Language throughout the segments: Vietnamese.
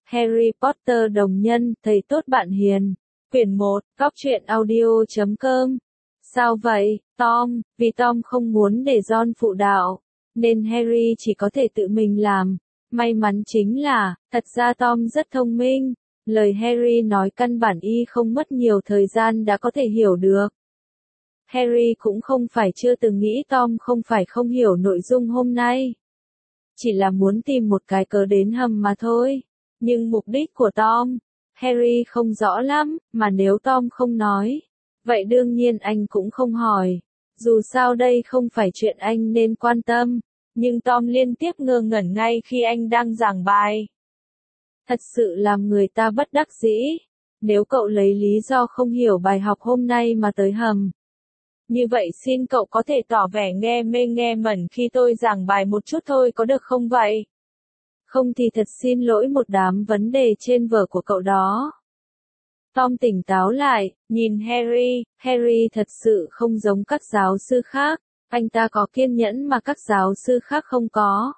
Harry Potter đồng nhân, thầy tốt bạn hiền. Quyển 1, góc truyện audio.com. Sao vậy, Tom? Vì Tom không muốn để Ron phụ đạo, nên Harry chỉ có thể tự mình làm. May mắn chính là, thật ra Tom rất thông minh. Lời Harry nói căn bản y không mất nhiều thời gian đã có thể hiểu được. Harry cũng không phải chưa từng nghĩ Tom không phải không hiểu nội dung hôm nay. Chỉ là muốn tìm một cái cớ đến hầm mà thôi. Nhưng mục đích của Tom, Harry không rõ lắm, mà nếu Tom không nói, vậy đương nhiên anh cũng không hỏi. Dù sao đây không phải chuyện anh nên quan tâm, nhưng Tom liên tiếp ngơ ngẩn ngay khi anh đang giảng bài. Thật sự làm người ta bất đắc dĩ, nếu cậu lấy lý do không hiểu bài học hôm nay mà tới hầm. Như vậy xin cậu có thể tỏ vẻ nghe mê nghe mẩn khi tôi giảng bài một chút thôi có được không vậy? Không thì thật xin lỗi một đám vấn đề trên vở của cậu đó. Tom tỉnh táo lại, nhìn Harry, Harry thật sự không giống các giáo sư khác, anh ta có kiên nhẫn mà các giáo sư khác không có.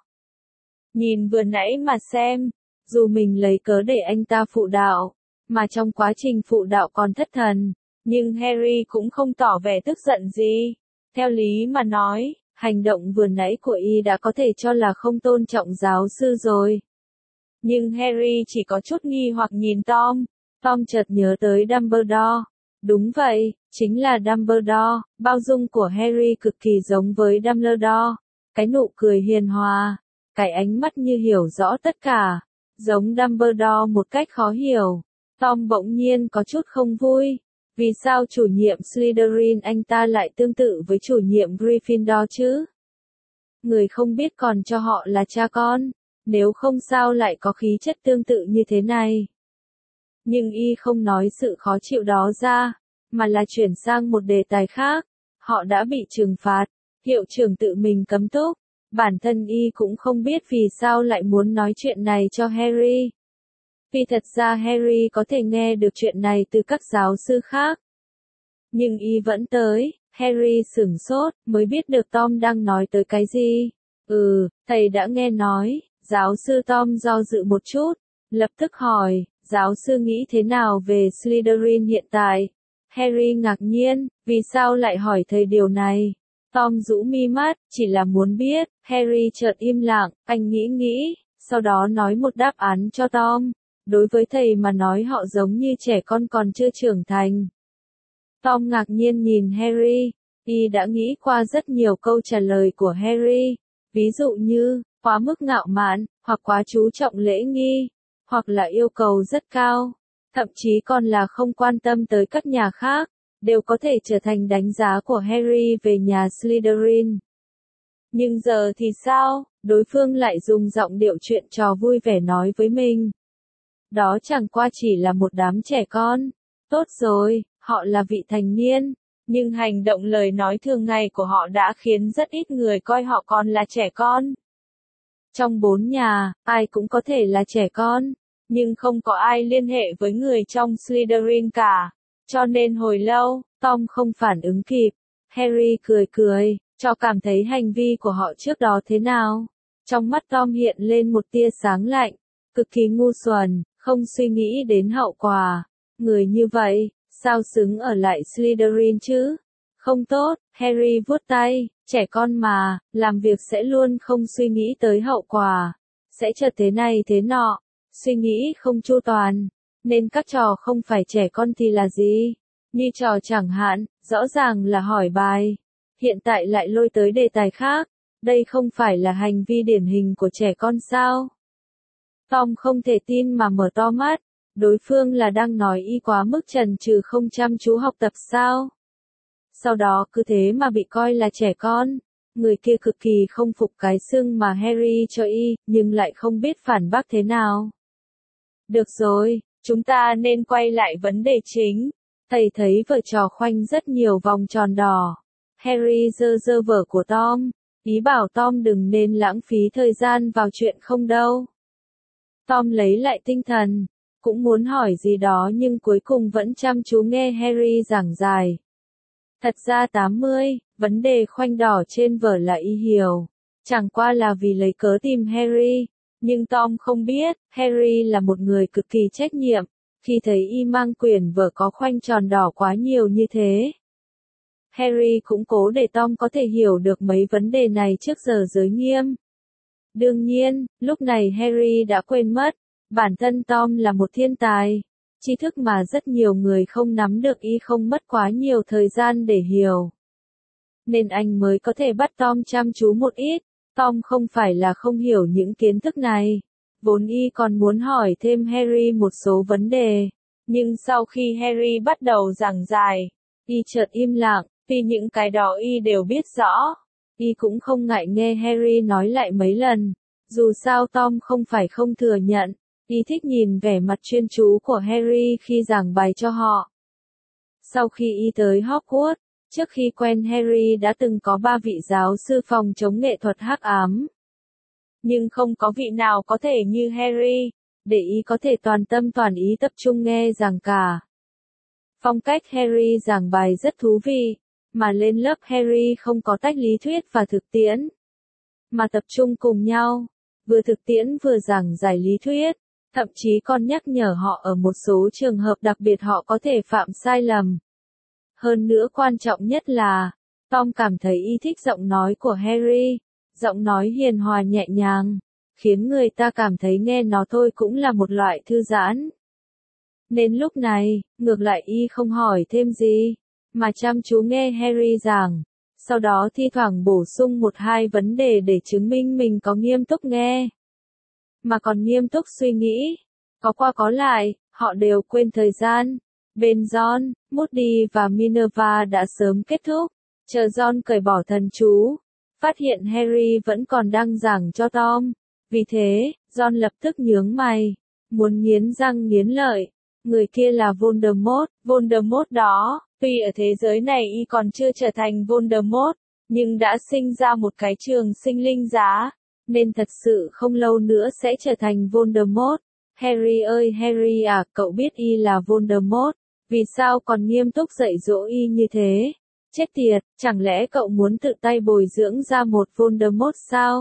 Nhìn vừa nãy mà xem, dù mình lấy cớ để anh ta phụ đạo, mà trong quá trình phụ đạo còn thất thần, nhưng Harry cũng không tỏ vẻ tức giận gì. Theo lý mà nói, hành động vừa nãy của y đã có thể cho là không tôn trọng giáo sư rồi. Nhưng Harry chỉ có chút nghi hoặc nhìn Tom. Tom chợt nhớ tới Dumbledore. Đúng vậy, chính là Dumbledore. Bao dung của Harry cực kỳ giống với Dumbledore. Cái nụ cười hiền hòa, cái ánh mắt như hiểu rõ tất cả, giống Dumbledore một cách khó hiểu. Tom bỗng nhiên có chút không vui. Vì sao chủ nhiệm Slytherin anh ta lại tương tự với chủ nhiệm Gryffindor chứ? Người không biết còn cho họ là cha con, nếu không sao lại có khí chất tương tự như thế này. Nhưng y không nói sự khó chịu đó ra, mà là chuyển sang một đề tài khác. Họ đã bị trừng phạt, hiệu trưởng tự mình cấm túc. Bản thân y cũng không biết vì sao lại muốn nói chuyện này cho Harry. Vì thật ra Harry có thể nghe được chuyện này từ các giáo sư khác. Nhưng y vẫn tới, Harry sửng sốt, mới biết được Tom đang nói tới cái gì. Thầy đã nghe nói. Giáo sư Tom do dự một chút, lập tức hỏi, giáo sư nghĩ thế nào về Slytherin hiện tại? Harry ngạc nhiên, vì sao lại hỏi thầy điều này? Tom rũ mi mắt, chỉ là muốn biết. Harry chợt im lặng, anh nghĩ, sau đó nói một đáp án cho Tom. Đối với thầy mà nói họ giống như trẻ con còn chưa trưởng thành. Tom ngạc nhiên nhìn Harry, y đã nghĩ qua rất nhiều câu trả lời của Harry, ví dụ như, quá mức ngạo mạn, hoặc quá chú trọng lễ nghi, hoặc là yêu cầu rất cao, thậm chí còn là không quan tâm tới các nhà khác, đều có thể trở thành đánh giá của Harry về nhà Slytherin. Nhưng giờ thì sao, đối phương lại dùng giọng điệu chuyện trò vui vẻ nói với mình. Đó chẳng qua chỉ là một đám trẻ con. Tốt rồi, họ là vị thành niên, nhưng hành động lời nói thường ngày của họ đã khiến rất ít người coi họ còn là trẻ con. Trong 4 nhà, ai cũng có thể là trẻ con, nhưng không có ai liên hệ với người trong Slytherin cả. Cho nên hồi lâu, Tom không phản ứng kịp. Harry cười, cho cảm thấy hành vi của họ trước đó thế nào. Trong mắt Tom hiện lên một tia sáng lạnh, cực kỳ ngu xuẩn, không suy nghĩ đến hậu quả. Người như vậy, sao xứng ở lại Slytherin chứ? Không tốt, Harry vuốt tay, trẻ con mà, làm việc sẽ luôn không suy nghĩ tới hậu quả. Sẽ chợt thế này thế nọ, suy nghĩ không chu toàn. Nên các trò không phải trẻ con thì là gì? Như trò chẳng hạn, rõ ràng là hỏi bài. Hiện tại lại lôi tới đề tài khác. Đây không phải là hành vi điển hình của trẻ con sao? Tom không thể tin mà mở to mắt. Đối phương là đang nói y quá mức chần chừ không chăm chú học tập sao? Sau đó cứ thế mà bị coi là trẻ con. Người kia cực kỳ không phục cái xưng mà Harry cho y, nhưng lại không biết phản bác thế nào. Được rồi, chúng ta nên quay lại vấn đề chính. Thầy thấy vở trò khoanh rất nhiều vòng tròn đỏ. Harry giơ vở của Tom, ý bảo Tom đừng nên lãng phí thời gian vào chuyện không đâu. Tom lấy lại tinh thần, cũng muốn hỏi gì đó nhưng cuối cùng vẫn chăm chú nghe Harry giảng giải. Thật ra 80, vấn đề khoanh đỏ trên vở là y hiểu. Chẳng qua là vì lấy cớ tìm Harry, Nhưng Tom không biết, Harry là một người cực kỳ trách nhiệm, khi thấy y mang quyển vở có khoanh tròn đỏ quá nhiều như thế. Harry cũng cố để Tom có thể hiểu được mấy vấn đề này trước giờ giới nghiêm. Đương nhiên, lúc này Harry đã quên mất, bản thân Tom là một thiên tài, tri thức mà rất nhiều người không nắm được y không mất quá nhiều thời gian để hiểu. Nên anh mới có thể bắt Tom chăm chú một ít. Tom không phải là không hiểu những kiến thức này. Vốn y còn muốn hỏi thêm Harry một số vấn đề. Nhưng sau khi Harry bắt đầu giảng giải, y chợt im lặng, vì những cái đó y đều biết rõ. Y cũng không ngại nghe Harry nói lại mấy lần. Dù sao Tom không phải không thừa nhận, y thích nhìn vẻ mặt chuyên chú của Harry khi giảng bài cho họ. Sau khi y tới Hogwarts, trước khi quen Harry đã từng có 3 vị giáo sư phòng chống nghệ thuật hắc ám. Nhưng không có vị nào có thể như Harry, để y có thể toàn tâm toàn ý tập trung nghe giảng cả. Phong cách Harry giảng bài rất thú vị, mà lên lớp Harry không có tách lý thuyết và thực tiễn, mà tập trung cùng nhau, vừa thực tiễn vừa giảng giải lý thuyết, thậm chí còn nhắc nhở họ ở một số trường hợp đặc biệt họ có thể phạm sai lầm. Hơn nữa quan trọng nhất là, Tom cảm thấy y thích giọng nói của Harry, giọng nói hiền hòa nhẹ nhàng, khiến người ta cảm thấy nghe nó thôi cũng là một loại thư giãn. Nên lúc này, ngược lại y không hỏi thêm gì, mà chăm chú nghe Harry giảng, sau đó thi thoảng bổ sung một hai vấn đề để chứng minh mình có nghiêm túc nghe, mà còn nghiêm túc suy nghĩ. Có qua có lại, họ đều quên thời gian. Bên John, Moody và Minerva đã sớm kết thúc, chờ John cởi bỏ thần chú, phát hiện Harry vẫn còn đang giảng cho Tom. Vì thế, John lập tức nhướng mày, muốn nghiến răng nghiến lợi. Người kia là Voldemort, Voldemort đó, tuy ở thế giới này y còn chưa trở thành Voldemort, nhưng đã sinh ra một cái trường sinh linh giá, nên thật sự không lâu nữa sẽ trở thành Voldemort. Harry ơi Harry à, cậu biết y là Voldemort, vì sao còn nghiêm túc dạy dỗ y như thế? Chết tiệt, chẳng lẽ cậu muốn tự tay bồi dưỡng ra một Voldemort sao?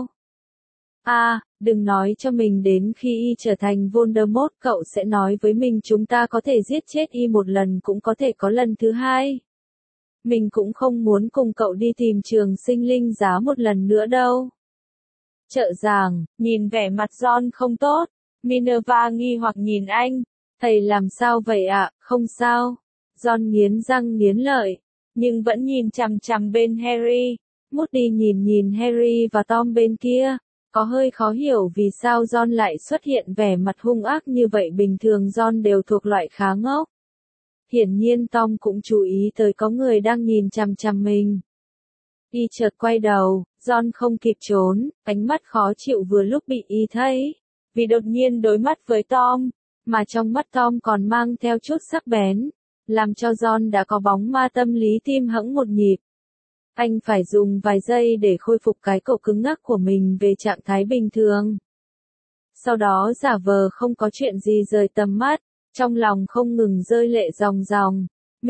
À, đừng nói cho mình đến khi y trở thành Voldemort cậu sẽ nói với mình chúng ta có thể giết chết y một lần cũng có thể có lần thứ hai. Mình cũng không muốn cùng cậu đi tìm trường sinh linh giá một lần nữa đâu. Trợ giảng, nhìn vẻ mặt John không tốt. Minerva nghi hoặc nhìn anh. Thầy làm sao vậy ạ? Không sao. John nghiến răng nghiến lợi, nhưng vẫn nhìn chằm chằm bên Harry. Moody nhìn Harry và Tom bên kia, có hơi khó hiểu vì sao John lại xuất hiện vẻ mặt hung ác như vậy. Bình thường John đều thuộc loại khá ngốc. Hiển nhiên Tom cũng chú ý tới có người đang nhìn chằm chằm mình. Y chợt quay đầu, John không kịp trốn, ánh mắt khó chịu vừa lúc bị y thấy, vì đột nhiên đối mắt với Tom, mà trong mắt Tom còn mang theo chút sắc bén, làm cho John đã có bóng ma tâm lý tim hẫng một nhịp. Anh phải dùng vài giây để khôi phục cái cổ cứng ngắc của mình về trạng thái bình thường. Sau đó giả vờ không có chuyện gì rời tầm mắt, trong lòng không ngừng rơi lệ ròng ròng.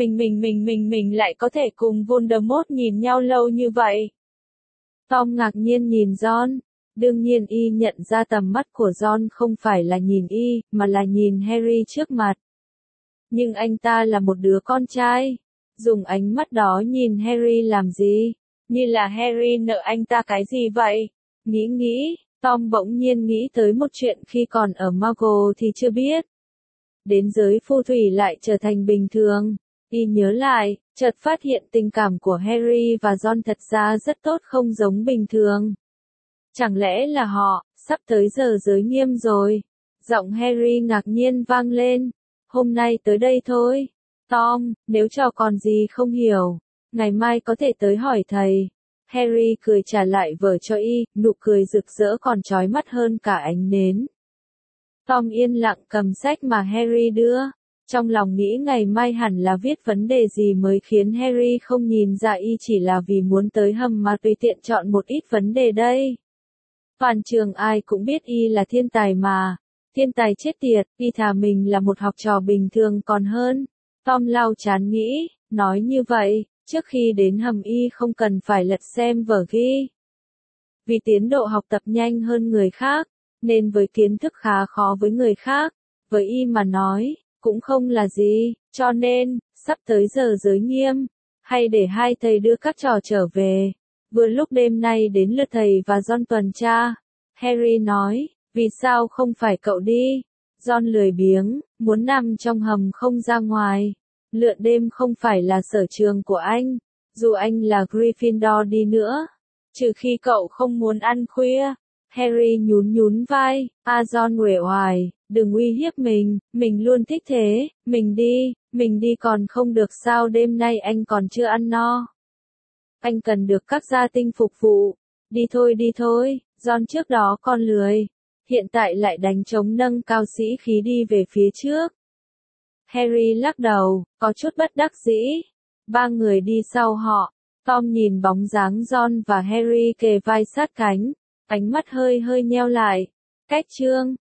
Mình lại có thể cùng Voldemort nhìn nhau lâu như vậy. Tom ngạc nhiên nhìn John. Đương nhiên y nhận ra tầm mắt của John không phải là nhìn y, mà là nhìn Harry trước mặt. Nhưng anh ta là một đứa con trai. Dùng ánh mắt đó nhìn Harry làm gì? Như là Harry nợ anh ta cái gì vậy? Nghĩ, Tom bỗng nhiên nghĩ tới một chuyện khi còn ở Muggle thì chưa biết. Đến giới phù thủy lại trở thành bình thường. Y nhớ lại, chợt phát hiện tình cảm của Harry và Ron thật ra rất tốt không giống bình thường. Chẳng lẽ là họ, sắp tới giờ giới nghiêm rồi? Giọng Harry ngạc nhiên vang lên. Hôm nay tới đây thôi. Tom, nếu trò còn gì không hiểu, ngày mai có thể tới hỏi thầy. Harry cười trả lại vở cho y, nụ cười rực rỡ còn chói mắt hơn cả ánh nến. Tom yên lặng cầm sách mà Harry đưa. Trong lòng nghĩ ngày mai hẳn là viết vấn đề gì mới khiến Harry không nhìn ra y chỉ là vì muốn tới hầm mà tùy tiện chọn một ít vấn đề đây. Toàn trường ai cũng biết y là thiên tài mà. Thiên tài chết tiệt, y thà mình là một học trò bình thường còn hơn. Tom lau chán nghĩ, nói như vậy, trước khi đến hầm y không cần phải lật xem vở ghi. Vì tiến độ học tập nhanh hơn người khác, nên với kiến thức khá khó với người khác, với y mà nói, cũng không là gì, cho nên, sắp tới giờ giới nghiêm, hay để hai thầy đưa các trò trở về. Vừa lúc đêm nay đến lượt thầy và Ron tuần tra, Harry nói, vì sao không phải cậu đi? Ron lười biếng, muốn nằm trong hầm không ra ngoài. Lượn đêm không phải là sở trường của anh, dù anh là Gryffindor đi nữa. Trừ khi cậu không muốn ăn khuya. Harry nhún nhún vai, Ron uể oải, đừng uy hiếp mình luôn thích thế, mình đi còn không được sao đêm nay anh còn chưa ăn no. Anh cần được các gia tinh phục vụ. Đi thôi, Ron trước đó còn lười. Hiện tại lại đánh trống nâng cao sĩ khí đi về phía trước. Harry lắc đầu, có chút bất đắc dĩ. Ba người đi sau họ. Tom nhìn bóng dáng Ron và Harry kề vai sát cánh. Ánh mắt hơi nheo lại. Cách chương